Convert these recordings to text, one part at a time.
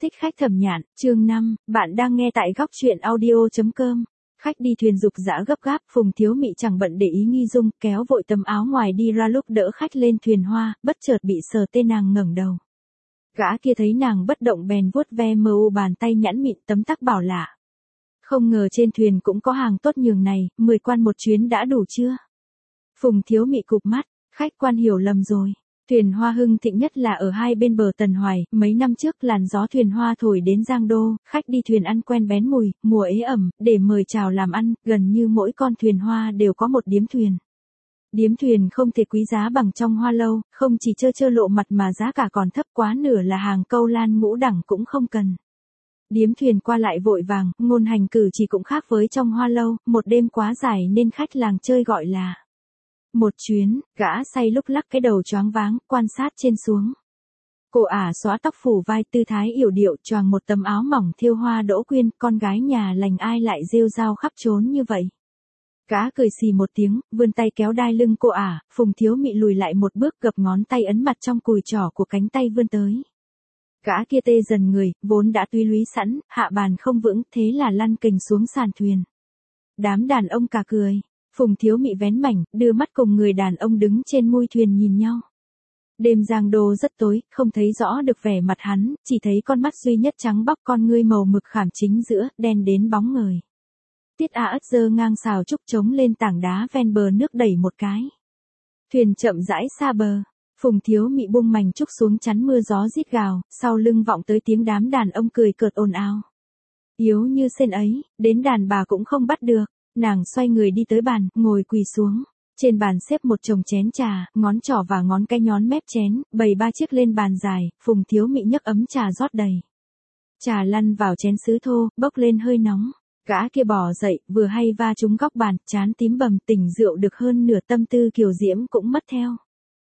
Thích khách Thẩm Nhạn, chương 5, bạn đang nghe tại góc truyện audio.com. Khách đi thuyền dục dã gấp gáp, Phùng Thiếu Mị chẳng bận để ý nghi dung, kéo vội tấm áo ngoài đi ra lúc đỡ khách lên thuyền hoa, bất chợt bị sờ tê nàng ngẩng đầu. Gã kia thấy nàng bất động bèn vuốt ve mờ u bàn tay nhẵn mịn tấm tắc bảo lạ. Không ngờ trên thuyền cũng có hàng tốt nhường này, 10 quan một chuyến đã đủ chưa? Phùng Thiếu Mị cụp mắt, khách quan hiểu lầm rồi. Thuyền hoa hưng thịnh nhất là ở hai bên bờ Tần Hoài, mấy năm trước làn gió thuyền hoa thổi đến Giang Đô, khách đi thuyền ăn quen bén mùi, mùa ế ẩm, để mời chào làm ăn, gần như mỗi con thuyền hoa đều có một điếm thuyền. Điếm thuyền không thể quý giá bằng trong hoa lâu, không chỉ trơ lộ mặt mà giá cả còn thấp quá nửa là hàng câu lan ngũ đẳng cũng không cần. Điếm thuyền qua lại vội vàng, ngôn hành cử chỉ cũng khác với trong hoa lâu, một đêm quá dài nên khách làng chơi gọi là một chuyến. Gã say lúc lắc cái đầu choáng váng, quan sát trên xuống. Cô ả xóa tóc phủ vai, tư thái yểu điệu, choàng một tấm áo mỏng thêu hoa đỗ quyên, con gái nhà lành ai lại rêu rao khắp trốn như vậy. Gã cười xì một tiếng, vươn tay kéo đai lưng cô ả, Phùng Thiếu Mị lùi lại một bước, gập ngón tay ấn mặt trong cùi trỏ của cánh tay vươn tới. Gã kia tê dần người, vốn đã tuy lúy sẵn, hạ bàn không vững, thế là lăn kềnh xuống sàn thuyền. Đám đàn ông cả cười. Phùng Thiếu Mị vén mảnh, đưa mắt cùng người đàn ông đứng trên mui thuyền nhìn nhau. Đêm Giang Đô rất tối, không thấy rõ được vẻ mặt hắn, chỉ thấy con mắt duy nhất trắng bóc, con ngươi màu mực khảm chính giữa, đen đến bóng ngời. Tiết A Ất giơ ngang sào trúc trống lên tảng đá ven bờ nước đẩy một cái. Thuyền chậm rãi xa bờ. Phùng Thiếu Mị buông mảnh trúc xuống chắn mưa gió rít gào, sau lưng vọng tới tiếng đám đàn ông cười cợt ồn ào. Yếu như sen ấy, đến đàn bà cũng không bắt được. Nàng xoay người đi tới bàn, ngồi quỳ xuống. Trên bàn xếp một chồng chén trà, ngón trỏ và ngón cái nhón mép chén, bày 3 chiếc lên bàn dài, Phùng Thiếu Mị nhấc ấm trà rót đầy. Trà lăn vào chén sứ thô, bốc lên hơi nóng. Gã kia bò dậy, vừa hay va trúng góc bàn, trán tím bầm, tỉnh rượu được hơn nửa, tâm tư kiều diễm cũng mất theo.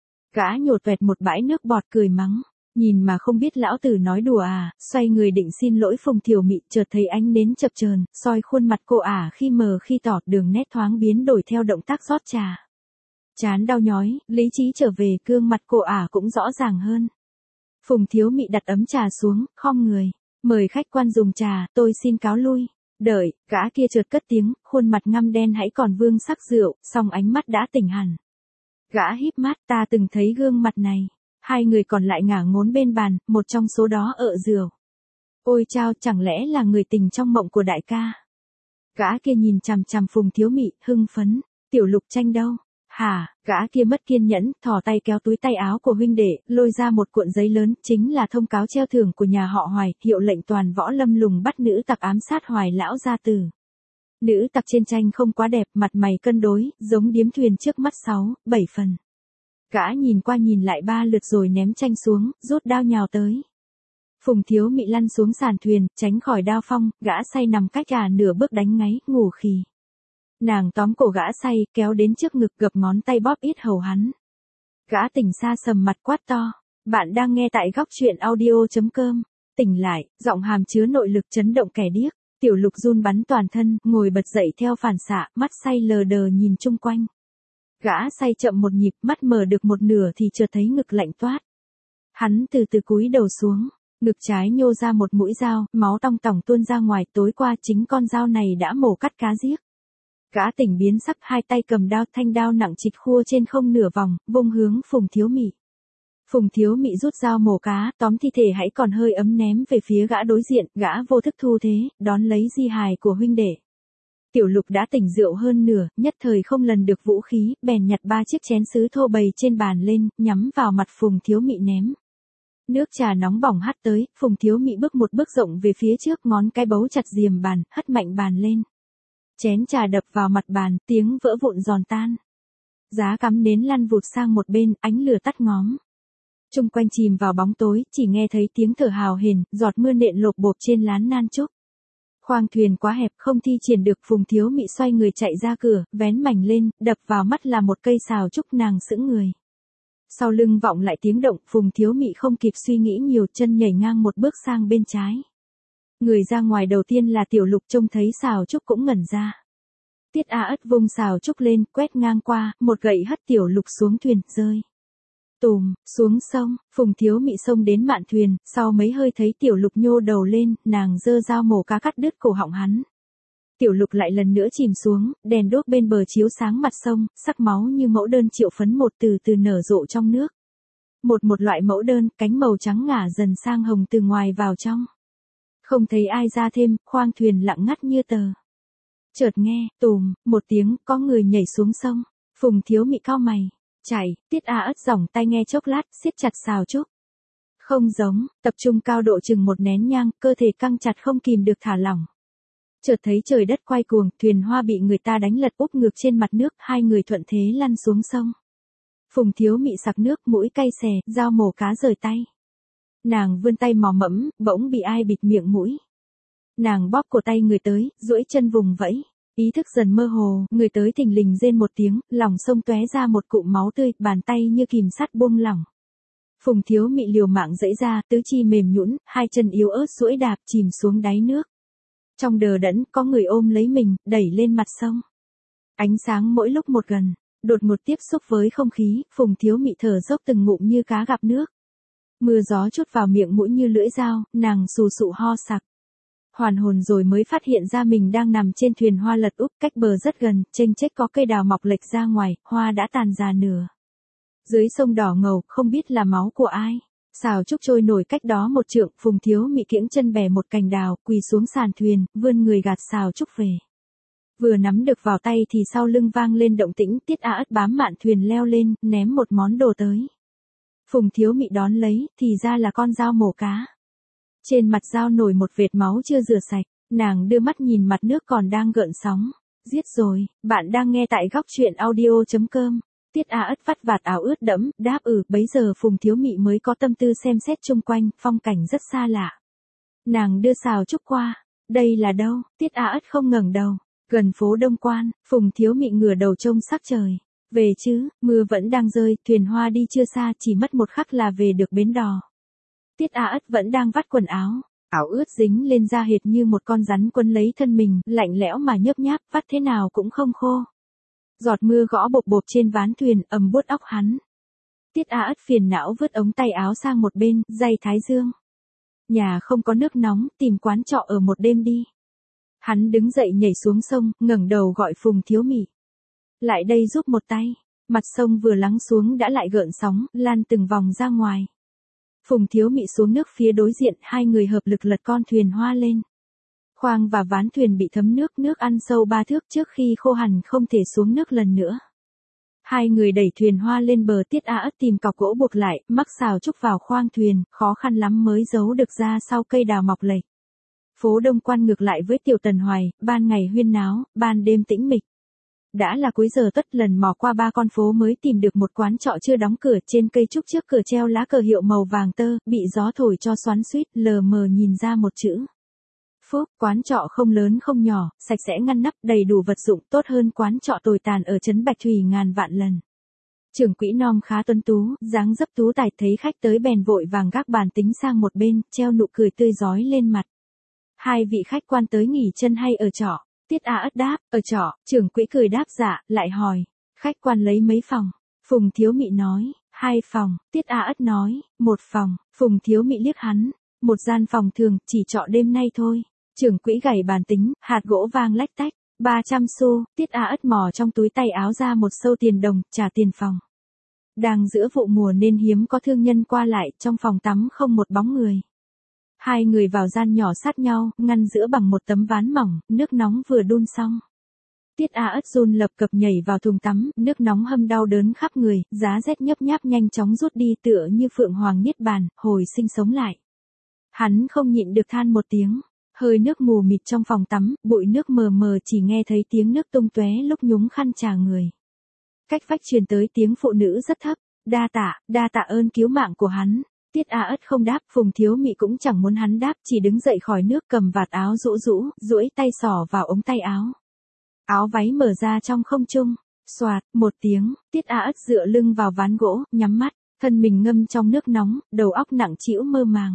Gã nhột vẹt một bãi nước bọt cười mắng. Nhìn mà không biết lão tử nói đùa à, xoay người định xin lỗi Phùng Thiếu Mị, chợt thấy ánh nến chập chờn, soi khuôn mặt cô ả khi mờ khi tỏ, đường nét thoáng biến đổi theo động tác rót trà. Chán đau nhói, lý trí trở về, gương mặt cô ả cũng rõ ràng hơn. Phùng Thiếu Mị đặt ấm trà xuống, khom người, mời khách quan dùng trà, tôi xin cáo lui. Đợi, gã kia chợt cất tiếng, khuôn mặt ngăm đen hãy còn vương sắc rượu, song ánh mắt đã tỉnh hẳn. Gã híp mắt, ta từng thấy gương mặt này. Hai người còn lại ngả ngốn bên bàn, một trong số đó ợ rượu. Ôi chao, chẳng lẽ là người tình trong mộng của đại ca? Gã kia nhìn chằm chằm Phùng Thiếu Mị, hưng phấn. Tiểu Lục Tranh đâu? Hả? Gã kia mất kiên nhẫn, thò tay kéo túi tay áo của huynh đệ, lôi ra một cuộn giấy lớn, chính là thông cáo treo thưởng của nhà họ Hoài, hiệu lệnh toàn võ lâm lùng bắt nữ tặc ám sát Hoài lão gia tử. Nữ tặc trên tranh không quá đẹp, mặt mày cân đối, giống điếm thuyền trước mắt 6, 7 phần. Gã nhìn qua nhìn lại 3 lượt rồi ném tranh xuống, rút đao nhào tới. Phùng Thiếu Mị lăn xuống sàn thuyền, tránh khỏi đao phong, gã say nằm cách nửa bước đánh ngáy, ngủ khì. Nàng tóm cổ gã say, kéo đến trước ngực, gập ngón tay bóp yết hầu hắn. Gã tỉnh xa sầm mặt quát to. Bạn đang nghe tại góc truyện audio.com. Tỉnh lại, giọng hàm chứa nội lực chấn động kẻ điếc. Tiểu Lục run bắn toàn thân, ngồi bật dậy theo phản xạ, mắt say lờ đờ nhìn chung quanh. Gã say chậm một nhịp, mắt mở được một nửa thì chợt thấy ngực lạnh toát. Hắn từ từ cúi đầu xuống, ngực trái nhô ra một mũi dao, máu tong tỏng tuôn ra ngoài, tối qua chính con dao này đã mổ cắt cá giết. Gã tỉnh biến sắc, hai tay cầm đao, thanh đao nặng trịch khua trên không nửa vòng, vung hướng Phùng Thiếu Mị. Phùng Thiếu Mị rút dao mổ cá, tóm thi thể hãy còn hơi ấm ném về phía gã đối diện, gã vô thức thu thế, đón lấy di hài của huynh đệ. Tiểu Lục đã tỉnh rượu hơn nửa, nhất thời không lần được vũ khí, bèn nhặt 3 chiếc chén sứ thô bày trên bàn lên, nhắm vào mặt Phùng Thiếu Mị ném. Nước trà nóng bỏng hắt tới, Phùng Thiếu Mị bước một bước rộng về phía trước, ngón cái bấu chặt diềm bàn, hất mạnh bàn lên. Chén trà đập vào mặt bàn, tiếng vỡ vụn giòn tan. Giá cắm nến lăn vụt sang một bên, ánh lửa tắt ngóm. Chung quanh chìm vào bóng tối, chỉ nghe thấy tiếng thở hào hển, giọt mưa nện lộp bộp trên lán nan trúc. Khoang thuyền quá hẹp, không thi triển được, Phùng Thiếu Mị xoay người chạy ra cửa, vén mảnh lên, đập vào mắt là một cây sào trúc, nàng sững người. Sau lưng vọng lại tiếng động, Phùng Thiếu Mị không kịp suy nghĩ nhiều, chân nhảy ngang một bước sang bên trái. Người ra ngoài đầu tiên là Tiểu Lục, trông thấy sào trúc cũng ngẩn ra. Tiết A Ất vung sào trúc lên, quét ngang qua, một gậy hất Tiểu Lục xuống thuyền, rơi. Tùm, xuống sông, Phùng Thiếu Mị xông đến mạn thuyền, sau mấy hơi thấy Tiểu Lục nhô đầu lên, nàng giơ dao mổ cá cắt đứt cổ họng hắn. Tiểu Lục lại lần nữa chìm xuống, đèn đuốc bên bờ chiếu sáng mặt sông, sắc máu như mẫu đơn triệu phấn một từ từ nở rộ trong nước. Một loại mẫu đơn, cánh màu trắng ngả dần sang hồng từ ngoài vào trong. Không thấy ai ra thêm, khoang thuyền lặng ngắt như tờ. Chợt nghe, tùm, một tiếng, có người nhảy xuống sông. Phùng Thiếu Mị cau mày. Chạy, Tiết A Ất giỏng tay nghe chốc lát, siết chặt sào trúc. Không giống, tập trung cao độ chừng một nén nhang, cơ thể căng chặt không kìm được thả lỏng. Chợt thấy trời đất quay cuồng, thuyền hoa bị người ta đánh lật úp ngược trên mặt nước, hai người thuận thế lăn xuống sông. Phùng Thiếu Mị sặc nước, mũi cay xè, dao mổ cá rời tay. Nàng vươn tay mò mẫm, bỗng bị ai bịt miệng mũi. Nàng bóp cổ tay người tới, duỗi chân vùng vẫy. Ý thức dần mơ hồ, người tới thình lình rên một tiếng, lòng sông tóe ra một cụm máu tươi, bàn tay như kìm sắt buông lỏng. Phùng Thiếu Mị liều mạng giãy ra, tứ chi mềm nhũn, hai chân yếu ớt duỗi đạp chìm xuống đáy nước. Trong đờ đẫn, có người ôm lấy mình, đẩy lên mặt sông. Ánh sáng mỗi lúc một gần, đột ngột tiếp xúc với không khí, Phùng Thiếu Mị thở dốc từng ngụm như cá gặp nước. Mưa gió chút vào miệng mũi như lưỡi dao, nàng sù sụ ho sặc. Hoàn hồn rồi mới phát hiện ra mình đang nằm trên thuyền hoa lật úp cách bờ rất gần, chênh chếch có cây đào mọc lệch ra ngoài, hoa đã tàn già nửa. Dưới sông đỏ ngầu, không biết là máu của ai. Sào trúc trôi nổi cách đó một trượng, Phùng Thiếu Mị kiễng chân bẻ một cành đào, quỳ xuống sàn thuyền, vươn người gạt sào trúc về. Vừa nắm được vào tay thì sau lưng vang lên động tĩnh, Tiết A Ất bám mạn thuyền leo lên, ném một món đồ tới. Phùng Thiếu Mị đón lấy, thì ra là con dao mổ cá. Trên mặt dao nổi một vệt máu chưa rửa sạch, nàng đưa mắt nhìn mặt nước còn đang gợn sóng. Giết rồi, bạn đang nghe tại góc truyện audio.com. Tiết A Ất vắt vạt áo ướt đẫm, đáp bấy giờ Phùng Thiếu Mị mới có tâm tư xem xét chung quanh, phong cảnh rất xa lạ. Nàng đưa sào trúc qua, đây là đâu? Tiết A Ất không ngẩng đầu, gần phố Đông Quan, Phùng Thiếu Mị ngửa đầu trông sắc trời. Về chứ, mưa vẫn đang rơi, thuyền hoa đi chưa xa, chỉ mất một khắc là về được bến đò. Tiết A Ất vẫn đang vắt quần áo, áo ướt dính lên da hệt như một con rắn quấn lấy thân mình, lạnh lẽo mà nhớp nháp, vắt thế nào cũng không khô. Giọt mưa gõ bộp bộp trên ván thuyền, ầm buốt óc hắn. Tiết A Ất phiền não vứt ống tay áo sang một bên, day thái dương. Nhà không có nước nóng, tìm quán trọ ở một đêm đi. Hắn đứng dậy nhảy xuống sông, ngẩng đầu gọi Phùng Thiếu Mị. Lại đây giúp một tay. Mặt sông vừa lắng xuống đã lại gợn sóng, lan từng vòng ra ngoài. Phùng Thiếu Mị xuống nước phía đối diện, hai người hợp lực lật con thuyền hoa lên. Khoang và ván thuyền bị thấm nước, nước ăn sâu 3 thước trước khi khô hẳn không thể xuống nước lần nữa. Hai người đẩy thuyền hoa lên bờ, Tiết A Ất tìm cọc gỗ buộc lại, mắc sào trúc vào khoang thuyền, khó khăn lắm mới giấu được ra sau cây đào mọc lệch. Phố Đông Quan ngược lại với Tiểu Tần Hoài, ban ngày huyên náo, ban đêm tĩnh mịch. Đã là cuối giờ tuất, lần mò qua 3 con phố mới tìm được một quán trọ chưa đóng cửa, trên cây trúc trước cửa treo lá cờ hiệu màu vàng tơ, bị gió thổi cho xoắn xuýt, lờ mờ nhìn ra một chữ. Phúc, quán trọ không lớn không nhỏ, sạch sẽ ngăn nắp, đầy đủ vật dụng, tốt hơn quán trọ tồi tàn ở trấn Bạch Thủy ngàn vạn lần. Trưởng quỹ Nom khá tuấn tú, dáng dấp tú tài, thấy khách tới bèn vội vàng gác bàn tính sang một bên, treo nụ cười tươi rói lên mặt. Hai vị khách quan tới nghỉ chân hay ở trọ? Tiết A Ất đáp, ở trọ. Trưởng quỹ cười đáp dạ, lại hỏi, khách quan lấy mấy phòng? Phùng Thiếu Mị nói, 2 phòng. Tiết A Ất nói, 1 phòng. Phùng Thiếu Mị liếc hắn, một gian phòng thường, chỉ trọ đêm nay thôi. Trưởng quỹ gảy bàn tính, hạt gỗ vang lách tách, 300 xu. Tiết A Ất mò trong túi tay áo ra một sâu tiền đồng, trả tiền phòng. Đang giữa vụ mùa nên hiếm có thương nhân qua lại, trong phòng tắm không một bóng người. Hai người vào gian nhỏ sát nhau, ngăn giữa bằng một tấm ván mỏng, nước nóng vừa đun xong. Tiết A Ất run lập cập nhảy vào thùng tắm, nước nóng hâm đau đớn khắp người, giá rét nhấp nháp nhanh chóng rút đi tựa như phượng hoàng niết bàn, hồi sinh sống lại. Hắn không nhịn được than một tiếng, hơi nước mù mịt trong phòng tắm, bụi nước mờ mờ chỉ nghe thấy tiếng nước tung tóe lúc nhúng khăn chà người. Cách vách truyền tới tiếng phụ nữ rất thấp, đa tạ ơn cứu mạng của hắn. Tiết A Ất không đáp, Phùng Thiếu Mị cũng chẳng muốn hắn đáp, chỉ đứng dậy khỏi nước cầm vạt áo duỗi tay xỏ vào ống tay áo. Áo váy mở ra trong không trung, xoạt, một tiếng, Tiết A Ất dựa lưng vào ván gỗ, nhắm mắt, thân mình ngâm trong nước nóng, đầu óc nặng trĩu mơ màng.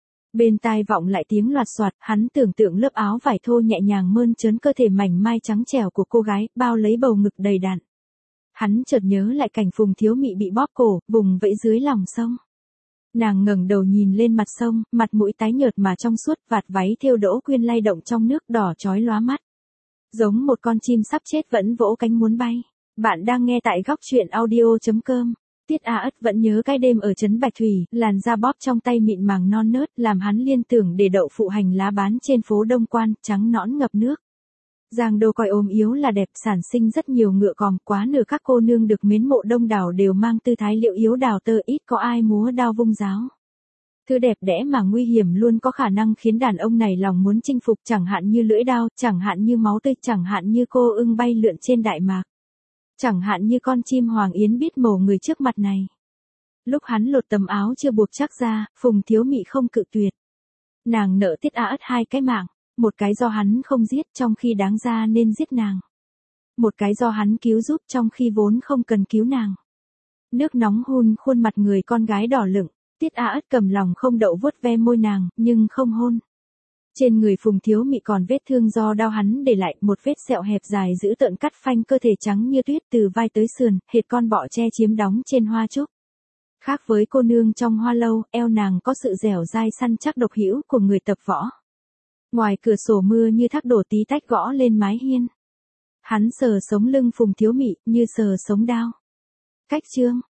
Bên tai vọng lại tiếng loạt soạt, hắn tưởng tượng lớp áo vải thô nhẹ nhàng mơn trớn cơ thể mảnh mai trắng trẻo của cô gái, bao lấy bầu ngực đầy đặn. Hắn chợt nhớ lại cảnh Phùng Thiếu Mị bị bóp cổ, vùng vẫy dưới lòng sông. Nàng ngẩng đầu nhìn lên mặt sông, mặt mũi tái nhợt mà trong suốt, vạt váy thêu đỗ quyên lay động trong nước đỏ chói lóa mắt. Giống một con chim sắp chết vẫn vỗ cánh muốn bay. Bạn đang nghe tại góc truyện audio.com. Tiết A Ất vẫn nhớ cái đêm ở trấn Bạch Thủy, làn da bóp trong tay mịn màng non nớt, làm hắn liên tưởng để đậu phụ hành lá bán trên phố Đông Quan, trắng nõn ngập nước. Giang Đô coi ốm yếu là đẹp, sản sinh rất nhiều ngựa còm, quá nửa các cô nương được mến mộ đông đảo đều mang tư thái liệu yếu đào tơ, ít có ai múa đao vung giáo. Thứ đẹp đẽ mà nguy hiểm luôn có khả năng khiến đàn ông này lòng muốn chinh phục, chẳng hạn như lưỡi đao, chẳng hạn như máu tươi, chẳng hạn như cô ưng bay lượn trên đại mạc. Chẳng hạn như con chim hoàng yến biết mổ người trước mặt này. Lúc hắn lột tấm áo chưa buộc chắc ra, Phùng Thiếu Mị không cự tuyệt. Nàng nợ Tiết A Ất 2 cái mạng, một cái do hắn không giết trong khi đáng ra nên giết nàng. Một cái do hắn cứu giúp trong khi vốn không cần cứu nàng. Nước nóng hun khuôn mặt người con gái đỏ lựng, Tiết A Ất cầm lòng không đậu vuốt ve môi nàng, nhưng không hôn. Trên người Phùng Thiếu Mị còn vết thương do đao hắn để lại, một vết sẹo hẹp dài dữ tợn cắt phanh cơ thể trắng như tuyết từ vai tới sườn, hệt con bọ tre chiếm đóng trên hoa trúc. Khác với cô nương trong hoa lâu, eo nàng có sự dẻo dai săn chắc độc hữu của người tập võ. Ngoài cửa sổ mưa như thác đổ tí tách gõ lên mái hiên. Hắn sờ sống lưng Phùng Thiếu Mị như sờ sống đao. Cách chương